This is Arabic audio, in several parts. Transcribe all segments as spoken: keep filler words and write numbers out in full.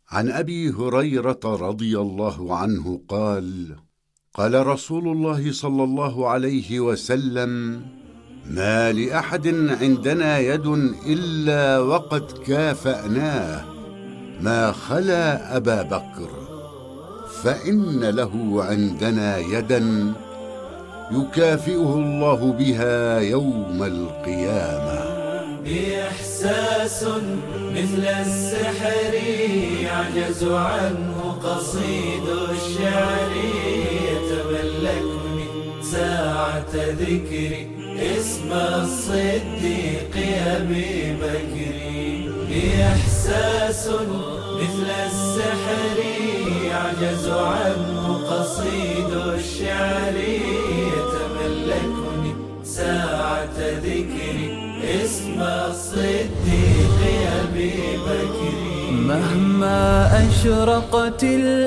عن أبي هريرة رضي الله عنه قال: قال رسول الله صلى الله عليه وسلم: ما لأحد عندنا يد إلا وقد كافأناه ما خلا أبا بكر، فإن له عندنا يدا يكافئه الله بها يوم القيامة. بإحساس مثل السحر يعجز عنه قصيد الشعر، يتملكني ساعة ذكري اسم الصديق أبي بكر. بإحساس مثل السحر يعجز عنه قصيد الشعر، يتملكني ساعة ذكري اسم الصديق أبي بكر. مهما أشرقت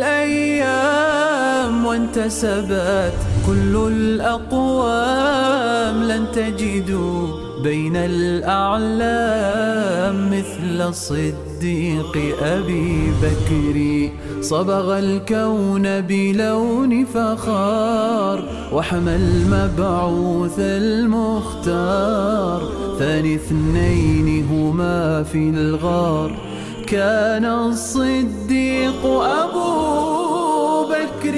الأيام وانتسبت كل الأقوام، لن تجدوا بين الأعلام مثل الصديق أبي بكر. صبغ الكون بلون فخار وحمى المبعوث المختار، ثاني اثنين هما في الغار كان الصديق أبو بكر.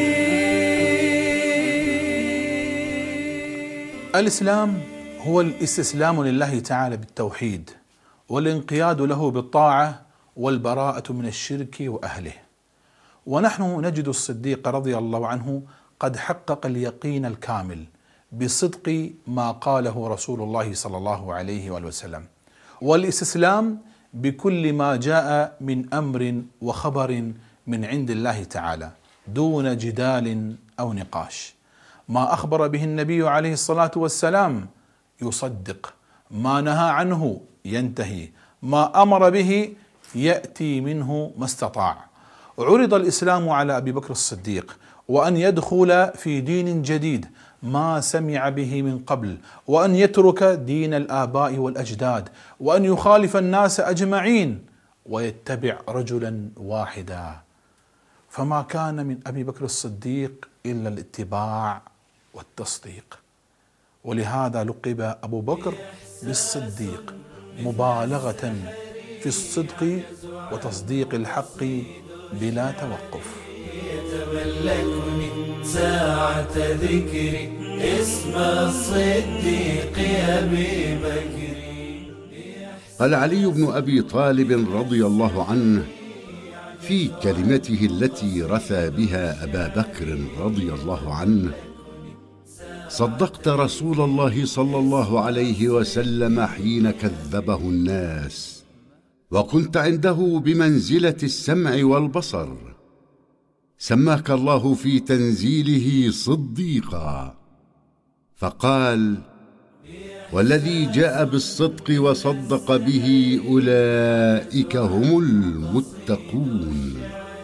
الإسلام هو الاستسلام لله تعالى بالتوحيد، والانقياد له بالطاعة، والبراءة من الشرك وأهله. ونحن نجد الصديق رضي الله عنه قد حقق اليقين الكامل بصدق ما قاله رسول الله صلى الله عليه وآله وسلم، والاستسلام بكل ما جاء من أمر وخبر من عند الله تعالى دون جدال أو نقاش. ما أخبر به النبي عليه الصلاة والسلام يصدق، ما نهى عنه ينتهي، ما أمر به يأتي منه ما استطاع. عرض الإسلام على أبي بكر الصديق وأن يدخل في دين جديد ما سمع به من قبل، وأن يترك دين الآباء والأجداد، وأن يخالف الناس أجمعين ويتبع رجلا واحدا. فما كان من أبي بكر الصديق إلا الاتباع والتصديق، ولهذا لقب أبو بكر بالصديق مبالغة في الصدق وتصديق الحق بلا توقف. يتملكني ساعة ذكري اسم الصديق أبي بكر. قال علي بن أبي طالب رضي الله عنه في كلمته التي رثى بها أبا بكر رضي الله عنه: صدقت رسول الله صلى الله عليه وسلم حين كذبه الناس، وكنت عنده بمنزلة السمع والبصر، سماك الله في تنزيله صديقا. فقال: والذي جاء بالصدق وصدق به أولئك هم المتقون.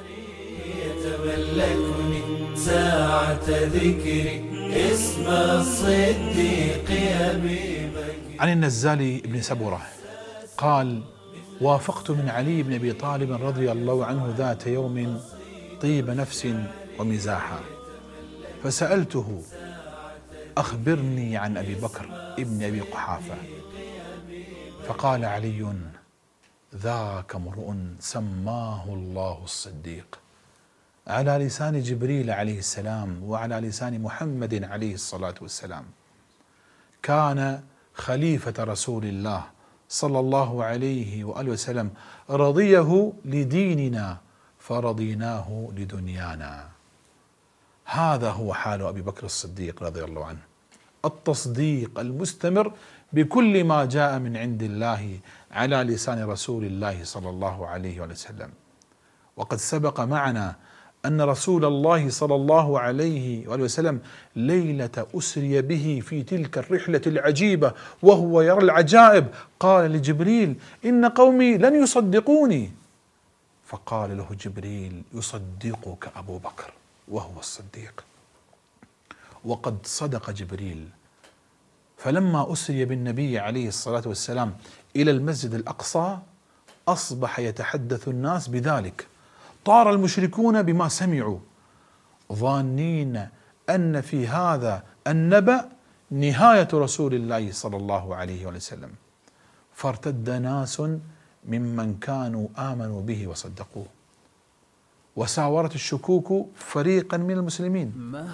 يتملكني ساعة ذكري اسم الصديق أبي بكر. عن النزال بن سبرة قال: وافقت من علي بن أبي طالب رضي الله عنه ذات يوم طيب نفس ومزاحا، فسألته: أخبرني عن أبي بكر ابن أبي قحافة. فقال علي: ذاك امرؤ سماه الله الصديق، على لسان جبريل عليه السلام وعلى لسان محمد عليه الصلاة والسلام. كان خليفة رسول الله صلى الله عليه وآله وسلم، رضيه لديننا فرضيناه لدنيانا. هذا هو حال أبي بكر الصديق رضي الله عنه، التصديق المستمر بكل ما جاء من عند الله على لسان رسول الله صلى الله عليه وسلم. وقد سبق معنا أن رسول الله صلى الله عليه وسلم ليلة أسري به في تلك الرحلة العجيبة وهو يرى العجائب قال لجبريل: إن قومي لن يصدقوني. فقال له جبريل: يصدقك أبو بكر وهو الصديق. وقد صدق جبريل، فلما أسري بالنبي عليه الصلاة والسلام إلى المسجد الأقصى أصبح يتحدث الناس بذلك، طار المشركون بما سمعوا ظانين أن في هذا النبأ نهاية رسول الله صلى الله عليه وسلم، فارتد ناس ممن كانوا آمنوا به وصدقوه، وساورت الشكوك فريقا من المسلمين،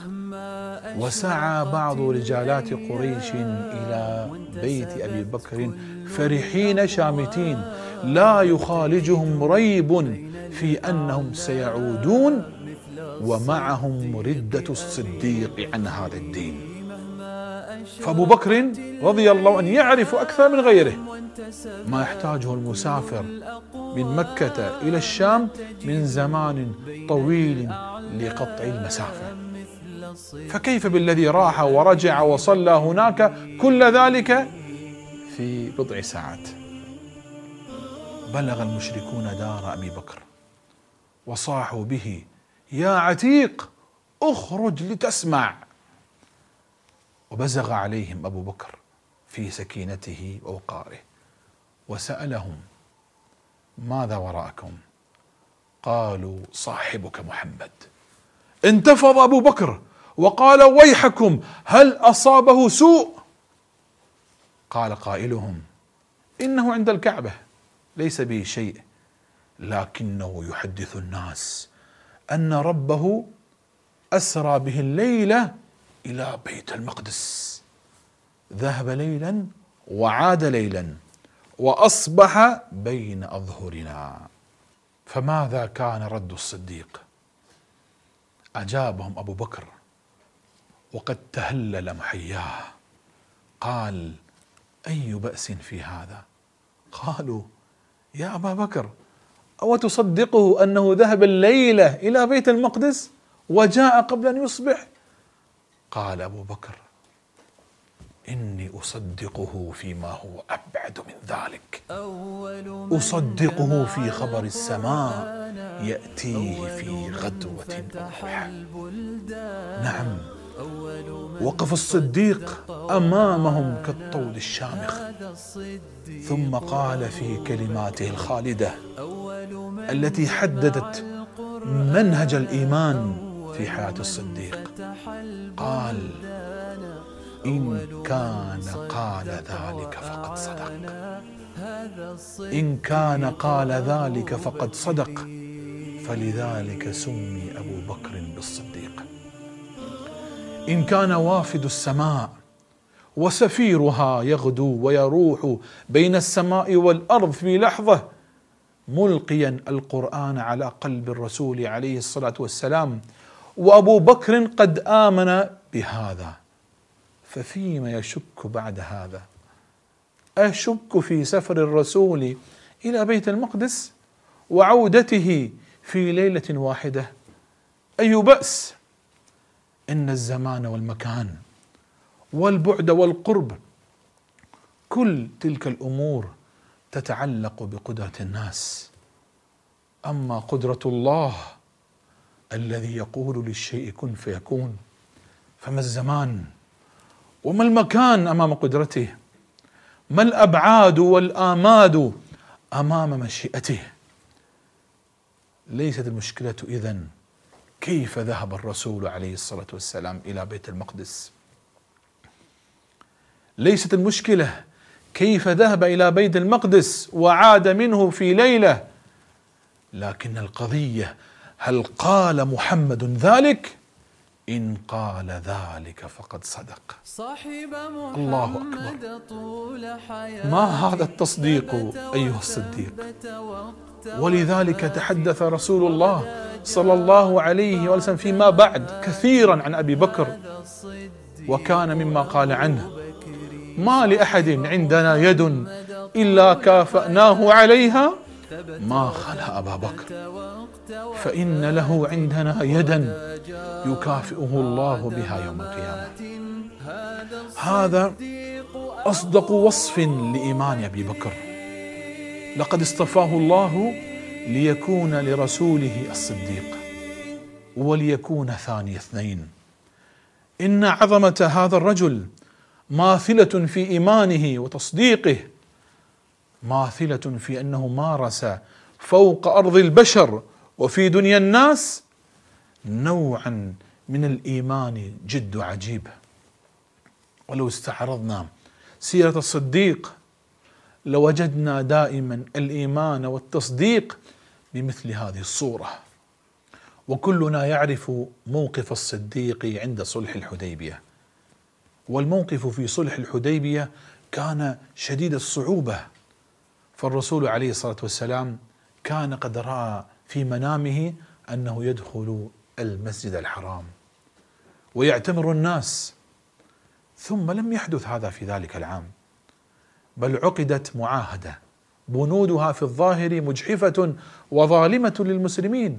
وسعى بعض رجالات قريش إلى بيت أبي بكر فرحين شامتين لا يخالجهم ريب في أنهم سيعودون ومعهم ردة الصديق عن هذا الدين. فأبو بكر رضي الله عنه يعرف أكثر من غيره ما يحتاجه المسافر من مكة إلى الشام من زمان طويل لقطع المسافة، فكيف بالذي راح ورجع وصلى هناك كل ذلك في بضع ساعات؟ بلغ المشركون دار أبي بكر وصاحوا به: يا عتيق اخرج لتسمع. وبزغ عليهم أبو بكر في سكينته ووقاره وسألهم: ماذا وراءكم؟ قالوا: صاحبك محمد. انتفض أبو بكر وقال: ويحكم، هل أصابه سوء؟ قال قائلهم: إنه عند الكعبة ليس به شيء، لكنه يحدث الناس أن ربه أسرى به الليلة إلى بيت المقدس، ذهب ليلا وعاد ليلا وأصبح بين أظهرنا. فماذا كان رد الصديق؟ أجابهم أبو بكر وقد تهلل محياه، قال: أي بأس في هذا؟ قالوا: يا أبا بكر، أو تصدقه أنه ذهب الليلة إلى بيت المقدس وجاء قبل أن يصبح؟ قال أبو بكر: إني أصدقه فيما هو أبعد من ذلك، أصدقه في خبر السماء يأتيه في غدوة أضحى. نعم، وقف الصديق أمامهم كالطود الشامخ، ثم قال في كلماته الخالدة التي حددت منهج الإيمان في حياة الصديق، قال: إن كان قال ذلك فقد صدق، إن كان قال ذلك فقد صدق، فلذلك سمي أبو بكر بالصديق. إن كان وافد السماء وسفيرها يغدو ويروح بين السماء والأرض في لحظة، ملقيا القرآن على قلب الرسول عليه الصلاة والسلام، وأبو بكر قد آمن بهذا، ففيما يشك بعد هذا؟ أشك في سفر الرسول إلى بيت المقدس وعودته في ليلة واحدة؟ أي بأس؟ إن الزمان والمكان والبعد والقرب كل تلك الأمور تتعلق بقدرة الناس، أما قدرة الله الذي يقول للشيء كن فيكون، فما الزمان وما المكان أمام قدرته؟ ما الأبعاد والآماد أمام مشيئته؟ ليست المشكلة إذن كيف ذهب الرسول عليه الصلاة والسلام إلى بيت المقدس، ليست المشكلة كيف ذهب إلى بيت المقدس وعاد منه في ليلة، لكن القضية هل قال محمد ذلك؟ إن قال ذلك فقد صدق. الله أكبر، ما هذا التصديق أيها الصديق؟ ولذلك تحدث رسول الله صلى الله عليه وسلم فيما بعد كثيرا عن أبي بكر، وكان مما قال عنه: ما لأحد عندنا يد إلا كافأناه عليها ما خلا أبا بكر، فإن له عندنا يدا يكافئه الله بها يوم القيامة. هذا أصدق وصف لإيمان أبي بكر، لقد اصطفاه الله ليكون لرسوله الصديق وليكون ثاني اثنين. إن عظمة هذا الرجل ماثلة في إيمانه وتصديقه، ماثلة في أنه مارس فوق أرض البشر وفي دنيا الناس نوعا من الإيمان جد عجيب. ولو استعرضنا سيرة الصديق لوجدنا دائما الإيمان والتصديق بمثل هذه الصورة. وكلنا يعرف موقف الصديق عند صلح الحديبية، والموقف في صلح الحديبية كان شديد الصعوبة، فالرسول عليه الصلاة والسلام كان قد رأى في منامه أنه يدخل المسجد الحرام ويعتمر الناس، ثم لم يحدث هذا في ذلك العام، بل عقدت معاهدة بنودها في الظاهر مجحفة وظالمة للمسلمين،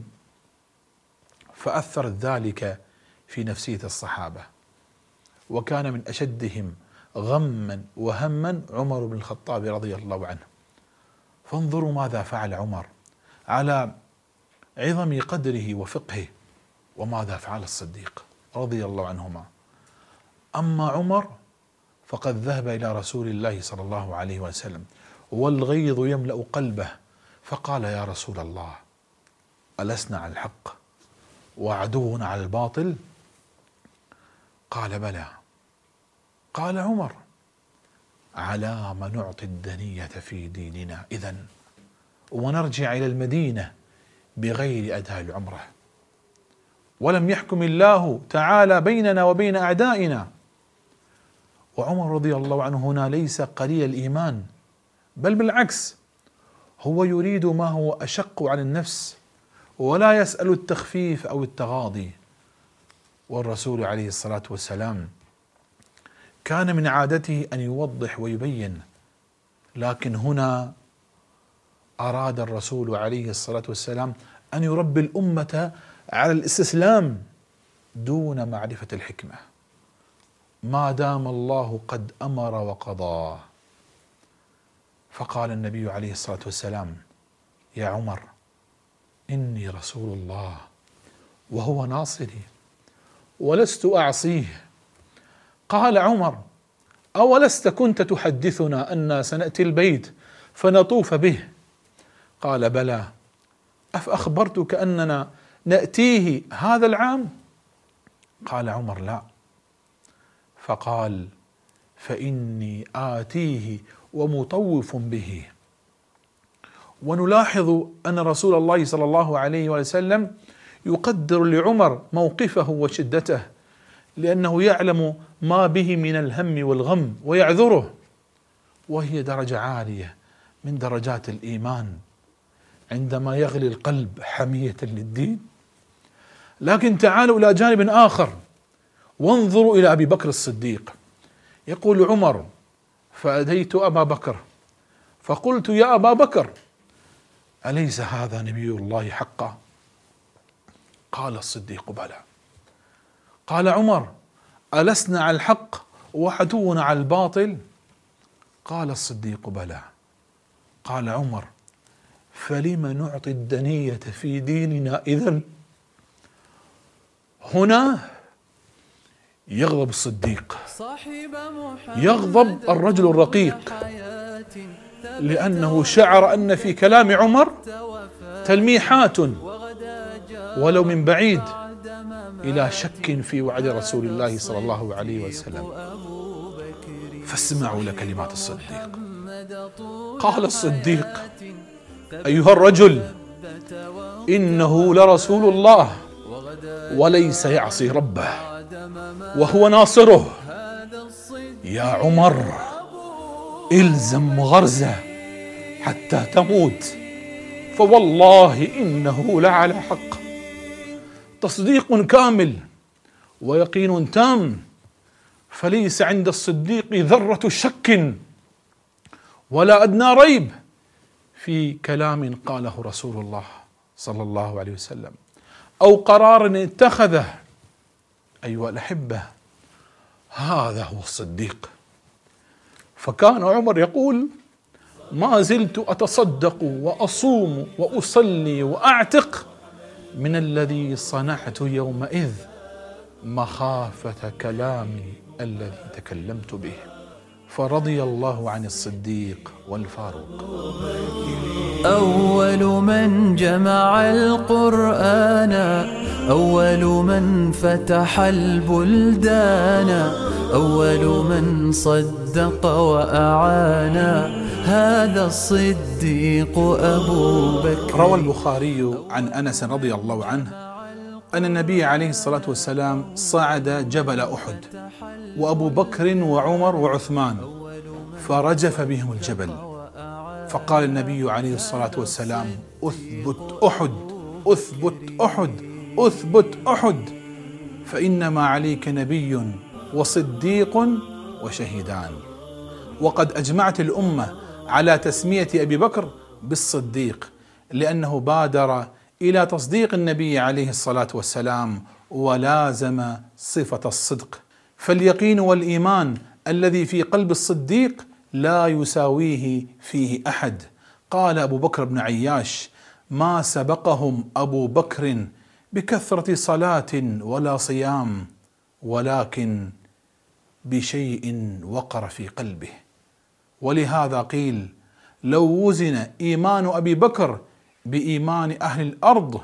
فأثر ذلك في نفسية الصحابة، وكان من أشدهم غما وهما عمر بن الخطاب رضي الله عنه. فانظروا ماذا فعل عمر على عظم قدره وفقهه، وماذا فعل الصديق رضي الله عنهما. أما عمر فقد ذهب إلى رسول الله صلى الله عليه وسلم والغيظ يملأ قلبه، فقال: يا رسول الله، ألسنا على الحق وعدونا على الباطل؟ قال: بلى. قال عمر: على ما نعطي الدنية في ديننا إذن ونرجع إلى المدينة بغير أداء العمرة، ولم يحكم الله تعالى بيننا وبين أعدائنا. وعمر رضي الله عنه هنا ليس قليل الإيمان، بل بالعكس، هو يريد ما هو أشق على النفس، ولا يسأل التخفيف أو التغاضي. والرسول عليه الصلاة والسلام كان من عادته أن يوضح ويبين، لكن هنا أراد الرسول عليه الصلاة والسلام أن يربي الأمة على الاستسلام دون معرفة الحكمة، ما دام الله قد أمر وقضى. فقال النبي عليه الصلاة والسلام: يا عمر، إني رسول الله وهو ناصري ولست أعصيه. قال عمر: أولست كنت تحدثنا أن سنأتي البيت فنطوف به؟ قال: بلى. أفأخبرتك أننا نأتيه هذا العام؟ قال عمر: لا. فقال: فإني آتيه ومطوف به. ونلاحظ أن رسول الله صلى الله عليه وسلم يقدر لعمر موقفه وشدته، لأنه يعلم ما به من الهم والغم ويعذره، وهي درجة عالية من درجات الإيمان عندما يغلي القلب حمية للدين. لكن تعالوا إلى جانب آخر وانظروا إلى أبي بكر الصديق. يقول عمر: فأتيت أبا بكر فقلت: يا أبا بكر، أليس هذا نبي الله حقا؟ قال الصديق: بلى. قال عمر: ألسنا على الحق وعدونا على الباطل؟ قال الصديق: بلى. قال عمر: فلم نعطي الدنية في ديننا إذن؟ هنا يغضب الصديق، يغضب الرجل الرقيق، لأنه شعر أن في كلام عمر تلميحات ولو من بعيد إلى شك في وعد رسول الله صلى الله عليه وسلم. فاسمعوا لكلمات الصديق. قال الصديق: أيها الرجل، إنه لرسول الله وليس يعصي ربه وهو ناصره. يا عمر، إلزم غرزه حتى تموت، فوالله إنه لعلى حق. تصديق كامل ويقين تام، فليس عند الصديق ذرة شك ولا أدنى ريب في كلام قاله رسول الله صلى الله عليه وسلم أو قرار اتخذه. أيها الأحبة، هذا هو الصديق. فكان عمر يقول: ما زلت أتصدق وأصوم وأصلي وأعتق من الذي صنعت يومئذ مخافة كلامي الذي تكلمت به. فرضي الله عن الصديق والفاروق. أول من جمع القرآن، أول من فتح البلدان، أول من صدق وأعان، هذا الصديق أبو بكر. روى البخاري عن أنس رضي الله عنه أن النبي عليه الصلاة والسلام صعد جبل أحد وأبو بكر وعمر وعثمان، فرجف بهم الجبل، فقال النبي عليه الصلاة والسلام: أثبت أحد، أثبت أحد، أثبت أحد، فإنما عليك نبي وصديق وشهيدان. وقد أجمعت الأمة على تسمية أبي بكر بالصديق، لأنه بادر إلى تصديق النبي عليه الصلاة والسلام ولازم صفة الصدق. فاليقين والإيمان الذي في قلب الصديق لا يساويه فيه أحد. قال أبو بكر بن عياش: ما سبقهم أبو بكر بكثرة صلاة ولا صيام، ولكن بشيء وقر في قلبه. ولهذا قيل: لو وزن إيمان أبي بكر بإيمان أهل الأرض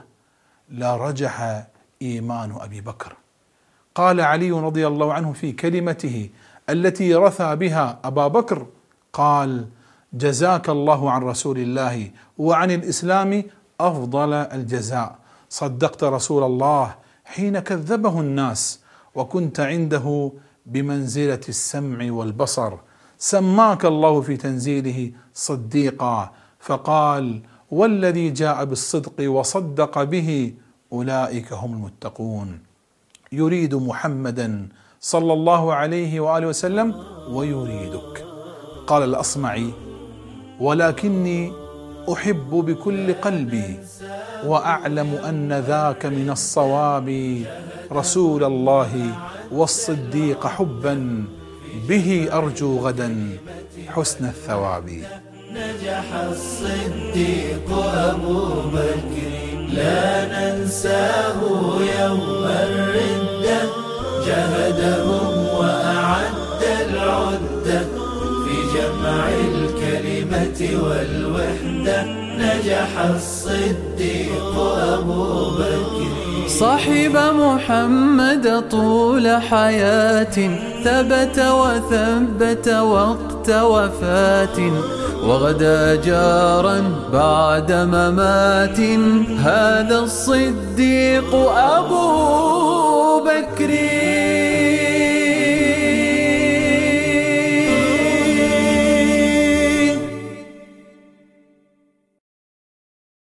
لرجح إيمان أبي بكر. قال علي رضي الله عنه في كلمته التي رثى بها أبا بكر، قال: جزاك الله عن رسول الله وعن الإسلام أفضل الجزاء، صدقت رسول الله حين كذبه الناس، وكنت عنده بمنزلة السمع والبصر، سماك الله في تنزيله صديقا، فقال: والذي جاء بالصدق وصدق به أولئك هم المتقون. يريد محمدا صلى الله عليه وآله وسلم ويريدك. قال الأصمعي: ولكني أحب بكل قلبي وأعلم أن ذاك من الصواب، رسول الله والصديق حبا، به أرجو غدا حسن الثواب. نجح الصديق أبو بكر لا ننساه يوم الردة، جهدهم وأعد العدة في جمع الكلمة والوحدة. نجح الصديق أبو بكر صاحب محمد طول حياة، ثبت وثبت وقت وفاة، وغدا جارا بعد ممات، هذا الصديق أبو بكر.